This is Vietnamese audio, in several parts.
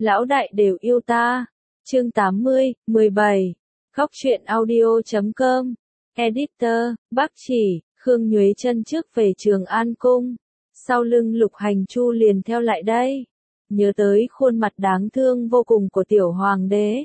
lão đại đều yêu ta. Chương 80, 17. Góc truyện audio.com. Editor, Bác Chỉ, Khương Nhuế chân trước về Trường An Cung. Sau lưng Lục Hành Chu liền theo lại đây. Nhớ tới khuôn mặt đáng thương vô cùng của tiểu hoàng đế.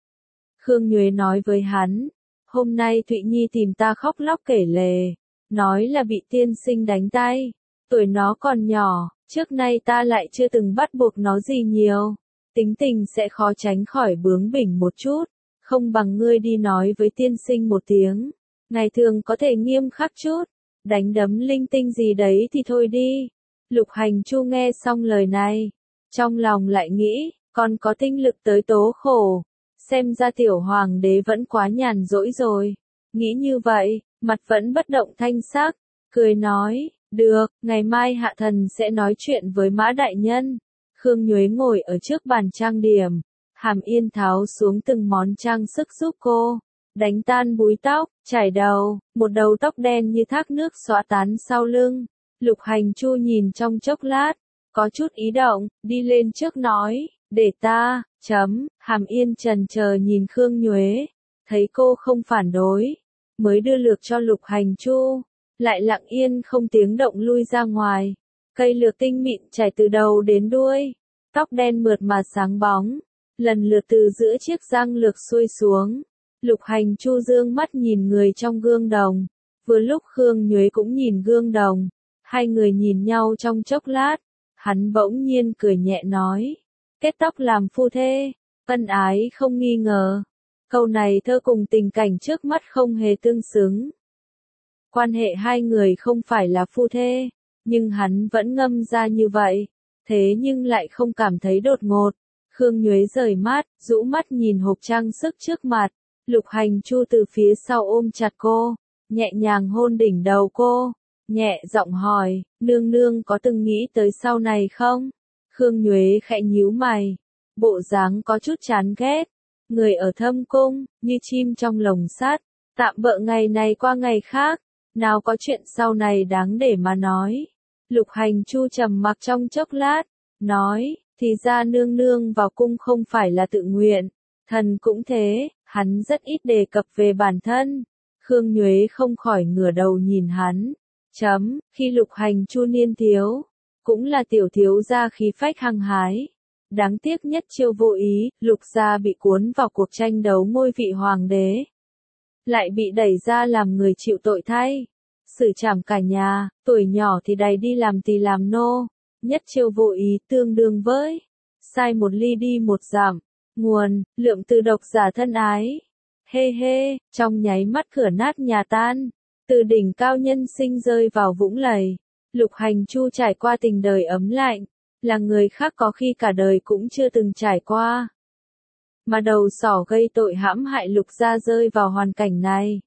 Khương Nhuế nói với hắn, hôm nay Thụy Nhi tìm ta khóc lóc kể lể, nói là bị tiên sinh đánh tay, tuổi nó còn nhỏ, trước nay ta lại chưa từng bắt buộc nó gì nhiều, tính tình sẽ khó tránh khỏi bướng bỉnh một chút, không bằng ngươi đi nói với tiên sinh một tiếng, ngày thường có thể nghiêm khắc chút, đánh đấm linh tinh gì đấy thì thôi đi. Lục Hành Chu nghe xong lời này, trong lòng lại nghĩ, còn có tinh lực tới tố khổ. Xem ra tiểu hoàng đế vẫn quá nhàn rỗi rồi. Nghĩ như vậy, mặt vẫn bất động thanh sắc, cười nói, được, ngày mai hạ thần sẽ nói chuyện với Mã đại nhân. Khương Nhuế ngồi ở trước bàn trang điểm, Hàm Yên tháo xuống từng món trang sức giúp cô, đánh tan búi tóc, chải đầu, một đầu tóc đen như thác nước xõa tán sau lưng. Lục Hành Chu nhìn trong chốc lát, có chút ý động, đi lên trước nói, để ta, Hàm Yên chần chờ nhìn Khương Nhuế, thấy cô không phản đối, mới đưa lược cho Lục Hành Chu, lại lặng yên không tiếng động lui ra ngoài. Cây lược tinh mịn chảy từ đầu đến đuôi, tóc đen mượt mà sáng bóng, lần lượt từ giữa chiếc răng lược xuôi xuống. Lục Hành Chu dương mắt nhìn người trong gương đồng, vừa lúc Khương Nhuế cũng nhìn gương đồng, hai người nhìn nhau trong chốc lát, hắn bỗng nhiên cười nhẹ nói, kết tóc làm phu thê, ân ái không nghi ngờ. Câu này thơ cùng tình cảnh trước mắt không hề tương xứng. Quan hệ hai người không phải là phu thê, nhưng hắn vẫn ngâm ra như vậy, thế nhưng lại không cảm thấy đột ngột. Khương Nhuế rời mắt, rũ mắt nhìn hộp trang sức trước mặt, Lục Hành Chu từ phía sau ôm chặt cô, nhẹ nhàng hôn đỉnh đầu cô, nhẹ giọng hỏi, nương nương có từng nghĩ tới sau này không? Khương Nhuế khẽ nhíu mày, bộ dáng có chút chán ghét, người ở thâm cung, như chim trong lồng sắt, tạm bợ ngày này qua ngày khác, nào có chuyện sau này đáng để mà nói. Lục Hành Chu trầm mặc trong chốc lát, nói, thì ra nương nương vào cung không phải là tự nguyện, thần cũng thế, hắn rất ít đề cập về bản thân. Khương Nhuế không khỏi ngửa đầu nhìn hắn, khi Lục Hành Chu niên thiếu, cũng là tiểu thiếu gia khí phách hăng hái. Đáng tiếc nhất chiêu vô ý, Lục gia bị cuốn vào cuộc tranh đấu ngôi vị hoàng đế. Lại bị đẩy ra làm người chịu tội thay. Xử trảm cả nhà, tuổi nhỏ thì đày đi làm tỳ làm nô. Nhất chiêu vô ý tương đương với sai một ly đi một giảm. Nguồn, lượng từ độc giả thân ái. Hê hê, trong nháy mắt cửa nát nhà tan. Từ đỉnh cao nhân sinh rơi vào vũng lầy. Lục Hành Chu trải qua tình đời ấm lạnh, là người khác có khi cả đời cũng chưa từng trải qua. Mà đầu sỏ gây tội hãm hại Lục gia rơi vào hoàn cảnh này.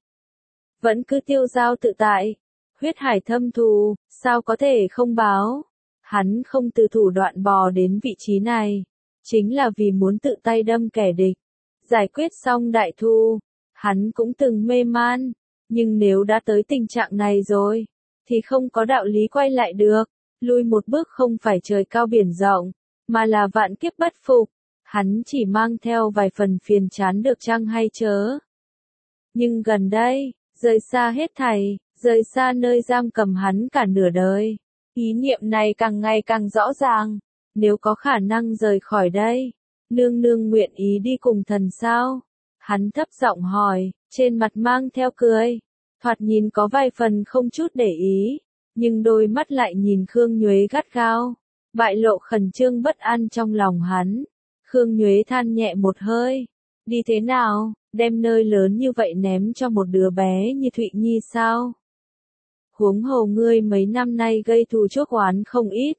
Vẫn cứ tiêu dao tự tại, huyết hải thâm thù, sao có thể không báo. Hắn không từ thủ đoạn bò đến vị trí này, chính là vì muốn tự tay đâm kẻ địch. Giải quyết xong đại thu, hắn cũng từng mê man, nhưng nếu đã tới tình trạng này rồi, thì không có đạo lý quay lại được. Lui một bước không phải trời cao biển rộng, mà là vạn kiếp bất phục. Hắn chỉ mang theo vài phần phiền chán được chăng hay chớ. Nhưng gần đây, rời xa hết thảy, rời xa nơi giam cầm hắn cả nửa đời. Ý niệm này càng ngày càng rõ ràng. Nếu có khả năng rời khỏi đây, nương nương nguyện ý đi cùng thần sao? Hắn thấp giọng hỏi, trên mặt mang theo cười. Thoạt nhìn có vài phần không chút để ý, nhưng đôi mắt lại nhìn Khương Nhuế gắt gao, bại lộ khẩn trương bất an trong lòng hắn. Khương Nhuế than nhẹ một hơi, đi thế nào, đem nơi lớn như vậy ném cho một đứa bé như Thụy Nhi sao? Huống hồ ngươi mấy năm nay gây thù chuốc oán không ít.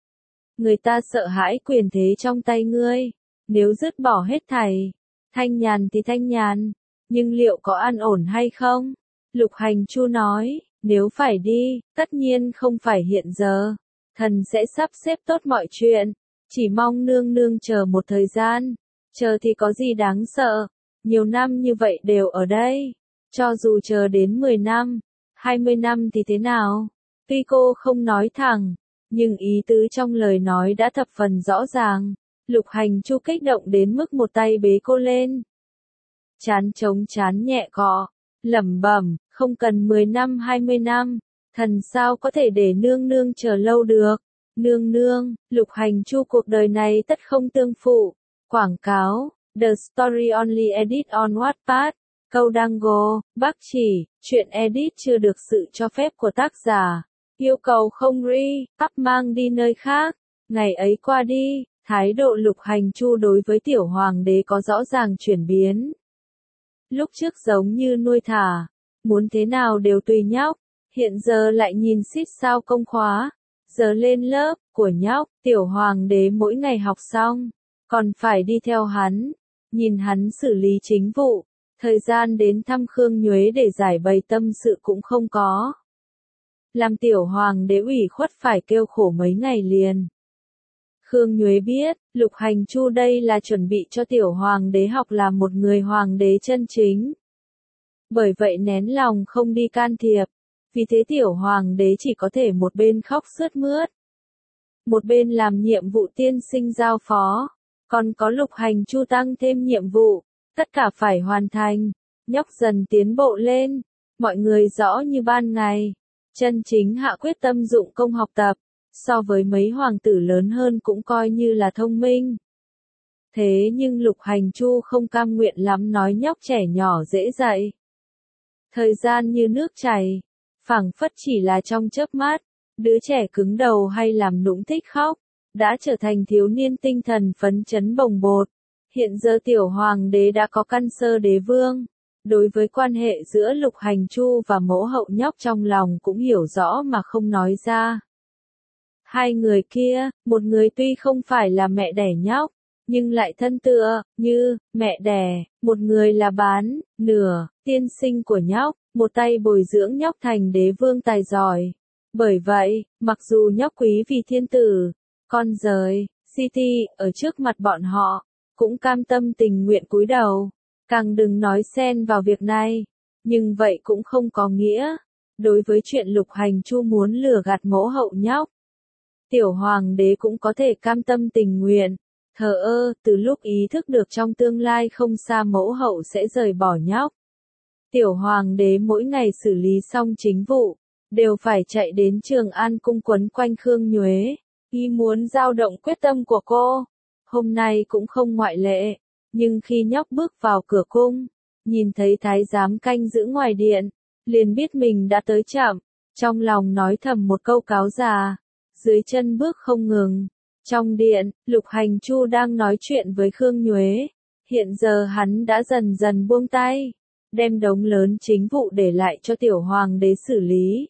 Người ta sợ hãi quyền thế trong tay ngươi, nếu dứt bỏ hết thảy, thanh nhàn thì thanh nhàn, nhưng liệu có an ổn hay không? Lục Hành Chu nói, nếu phải đi, tất nhiên không phải hiện giờ. Thần sẽ sắp xếp tốt mọi chuyện. Chỉ mong nương nương chờ một thời gian. Chờ thì có gì đáng sợ. Nhiều năm như vậy đều ở đây. Cho dù chờ đến 10 năm, 20 năm thì thế nào? Tuy cô không nói thẳng, nhưng ý tứ trong lời nói đã thập phần rõ ràng. Lục Hành Chu kích động đến mức một tay bế cô lên. Chán trống chán nhẹ cọ, lẩm bẩm, không cần 10 năm 20 năm, thần sao có thể để nương nương chờ lâu được. Nương nương, Lục Hành Chu cuộc đời này tất không tương phụ. Quảng cáo, The Story Only Edit on Wattpad. Câu đăng go, bác chỉ, chuyện edit chưa được sự cho phép của tác giả. Yêu cầu không re-up mang đi nơi khác. Ngày ấy qua đi, thái độ Lục Hành Chu đối với tiểu hoàng đế có rõ ràng chuyển biến. Lúc trước giống như nuôi thả, muốn thế nào đều tùy nhóc, hiện giờ lại nhìn xít sao công khóa. Giờ lên lớp của nhóc, tiểu hoàng đế mỗi ngày học xong, còn phải đi theo hắn, nhìn hắn xử lý chính vụ, thời gian đến thăm Khương Nhuế để giải bày tâm sự cũng không có. Làm tiểu hoàng đế ủy khuất phải kêu khổ mấy ngày liền. Khương Nhuế biết, Lục Hành Chu đây là chuẩn bị cho tiểu hoàng đế học làm một người hoàng đế chân chính. Bởi vậy nén lòng không đi can thiệp, vì thế tiểu hoàng đế chỉ có thể một bên khóc sướt mướt, một bên làm nhiệm vụ tiên sinh giao phó, còn có Lục Hành Chu tăng thêm nhiệm vụ, tất cả phải hoàn thành. Nhóc dần tiến bộ lên, mọi người rõ như ban ngày, chân chính hạ quyết tâm dụng công học tập, so với mấy hoàng tử lớn hơn cũng coi như là thông minh. Thế nhưng Lục Hành Chu không cam nguyện lắm nói nhóc trẻ nhỏ dễ dạy. Thời gian như nước chảy, phảng phất chỉ là trong chớp mắt, đứa trẻ cứng đầu hay làm nũng thích khóc, đã trở thành thiếu niên tinh thần phấn chấn bồng bột. Hiện giờ tiểu hoàng đế đã có căn sơ đế vương. Đối với quan hệ giữa Lục Hành Chu và mẫu hậu nhóc trong lòng cũng hiểu rõ mà không nói ra. Hai người kia, một người tuy không phải là mẹ đẻ nhóc, nhưng lại thân tựa, như, mẹ đẻ, một người là bán, nửa, tiên sinh của nhóc, một tay bồi dưỡng nhóc thành đế vương tài giỏi. Bởi vậy, mặc dù nhóc quý vì thiên tử, con rời, City, ở trước mặt bọn họ, cũng cam tâm tình nguyện cúi đầu, càng đừng nói xen vào việc này. Nhưng vậy cũng không có nghĩa, đối với chuyện Lục Hành Chu muốn lừa gạt mẫu hậu nhóc, tiểu hoàng đế cũng có thể cam tâm tình nguyện, thờ ơ, từ lúc ý thức được trong tương lai không xa mẫu hậu sẽ rời bỏ nhóc. Tiểu hoàng đế mỗi ngày xử lý xong chính vụ, đều phải chạy đến Trường An cung quấn quanh Khương Nhuế, ý muốn dao động quyết tâm của cô. Hôm nay cũng không ngoại lệ, nhưng khi nhóc bước vào cửa cung, nhìn thấy thái giám canh giữ ngoài điện, liền biết mình đã tới chậm, trong lòng nói thầm một câu cáo già, dưới chân bước không ngừng. Trong điện, Lục Hành Chu đang nói chuyện với Khương Nhuế, hiện giờ hắn đã dần dần buông tay, đem đống lớn chính vụ để lại cho tiểu hoàng đế xử lý.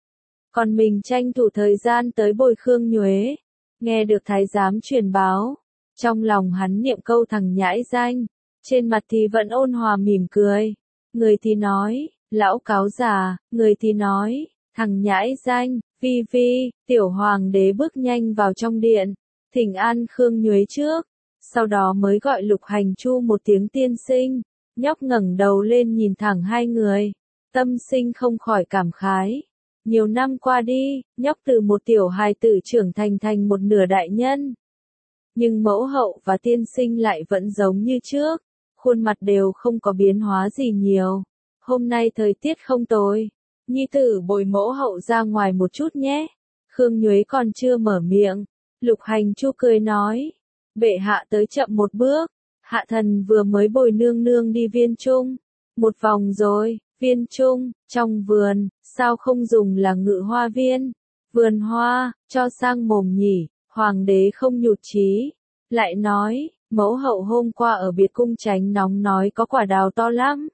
Còn mình tranh thủ thời gian tới bồi Khương Nhuế, nghe được thái giám truyền báo, trong lòng hắn niệm câu thằng nhãi danh, trên mặt thì vẫn ôn hòa mỉm cười. Người thì nói, lão cáo già, người thì nói, thằng nhãi danh, vi vi, tiểu hoàng đế bước nhanh vào trong điện, thỉnh an Khương Nhuế trước, sau đó mới gọi Lục Hành Chu một tiếng tiên sinh. Nhóc ngẩng đầu lên nhìn thẳng hai người, tâm sinh không khỏi cảm khái. Nhiều năm qua đi, nhóc từ một tiểu hài tử trưởng thành một nửa đại nhân. Nhưng mẫu hậu và tiên sinh lại vẫn giống như trước, khuôn mặt đều không có biến hóa gì nhiều. Hôm nay thời tiết không tồi, nhi tử bồi mẫu hậu ra ngoài một chút nhé. Khương Nhuế còn chưa mở miệng, Lục Hành Chu cười nói, bệ hạ tới chậm một bước, hạ thần vừa mới bồi nương nương đi viên trung, một vòng rồi. Viên trung, trong vườn, sao không dùng là ngự hoa viên, vườn hoa, cho sang mồm nhỉ. Hoàng đế không nhụt chí, lại nói, mẫu hậu hôm qua ở biệt cung tránh nóng nói có quả đào to lắm.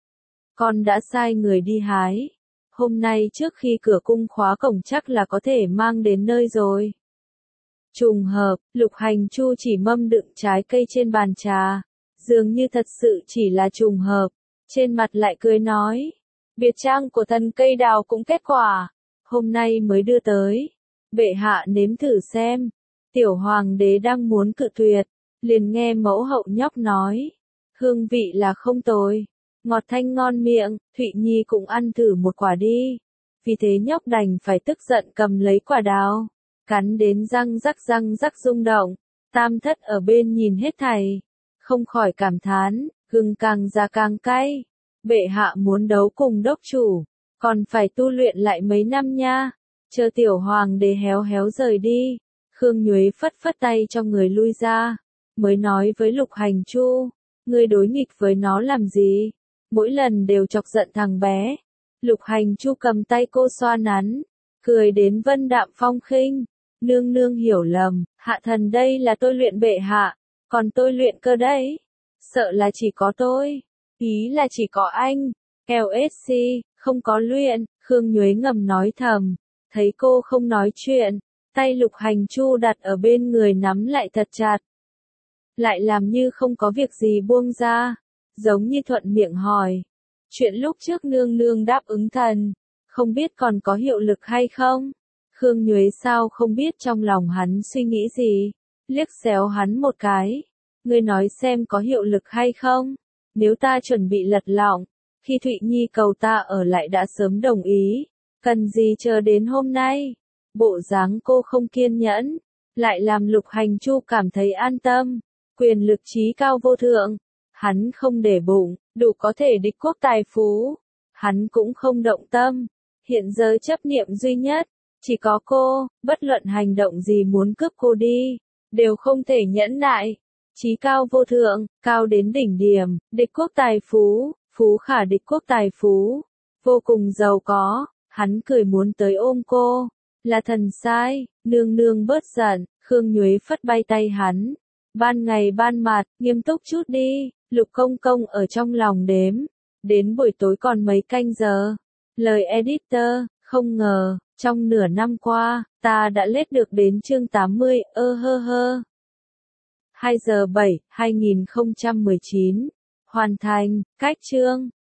Con đã sai người đi hái, hôm nay trước khi cửa cung khóa cổng chắc là có thể mang đến nơi rồi. Trùng hợp, Lục Hành Chu chỉ mâm đựng trái cây trên bàn trà, dường như thật sự chỉ là trùng hợp, trên mặt lại cười nói, biệt trang của thần cây đào cũng kết quả, hôm nay mới đưa tới. Bệ hạ nếm thử xem. Tiểu hoàng đế đang muốn cự tuyệt, liền nghe mẫu hậu nhóc nói, hương vị là không tồi, ngọt thanh ngon miệng, Thụy Nhi cũng ăn thử một quả đi. Vì thế nhóc đành phải tức giận cầm lấy quả đào, cắn đến răng rắc rung động, Tam thất ở bên nhìn hết thảy, không khỏi cảm thán, gừng càng già càng cay. Bệ hạ muốn đấu cùng đốc chủ, còn phải tu luyện lại mấy năm nha. Chờ tiểu hoàng đế héo héo rời đi, Khương Nhuế phất phất tay cho người lui ra, mới nói với Lục Hành Chu, ngươi đối nghịch với nó làm gì? Mỗi lần đều chọc giận thằng bé. Lục Hành Chu cầm tay cô xoa nắn, cười đến vân đạm phong khinh. Nương nương hiểu lầm, hạ thần đây là tôi luyện bệ hạ, còn tôi luyện cơ đấy. Sợ là chỉ có tôi, ý là chỉ có anh. LSC, không có luyện, Khương Nhuế ngầm nói thầm, thấy cô không nói chuyện, tay Lục Hành Chu đặt ở bên người nắm lại thật chặt. Lại làm như không có việc gì buông ra, giống như thuận miệng hỏi. Chuyện lúc trước nương nương đáp ứng thần, không biết còn có hiệu lực hay không? Khương Nhuế sao không biết trong lòng hắn suy nghĩ gì, liếc xéo hắn một cái. Ngươi nói xem có hiệu lực hay không? Nếu ta chuẩn bị lật lọng, khi Thụy Nhi cầu ta ở lại đã sớm đồng ý, cần gì chờ đến hôm nay? Bộ dáng cô không kiên nhẫn, lại làm Lục Hành Chu cảm thấy an tâm. Quyền lực trí cao vô thượng, hắn không để bụng, đủ có thể địch quốc tài phú. Hắn cũng không động tâm, hiện giờ chấp niệm duy nhất, chỉ có cô, bất luận hành động gì muốn cướp cô đi, đều không thể nhẫn nại. Trí cao vô thượng, cao đến đỉnh điểm, địch quốc tài phú, phú khả địch quốc tài phú, vô cùng giàu có. Hắn cười muốn tới ôm cô, là thần sai, nương nương bớt giận. Khương Nhuế phất bay tay hắn. Ban ngày ban mặt, nghiêm túc chút đi. Lục công công ở trong lòng đếm, đến buổi tối còn mấy canh giờ. Lời editor, không ngờ, trong nửa năm qua, ta đã lết được đến chương 80, hơ hơ. 2 giờ 7, 2019. Hoàn thành, cách chương.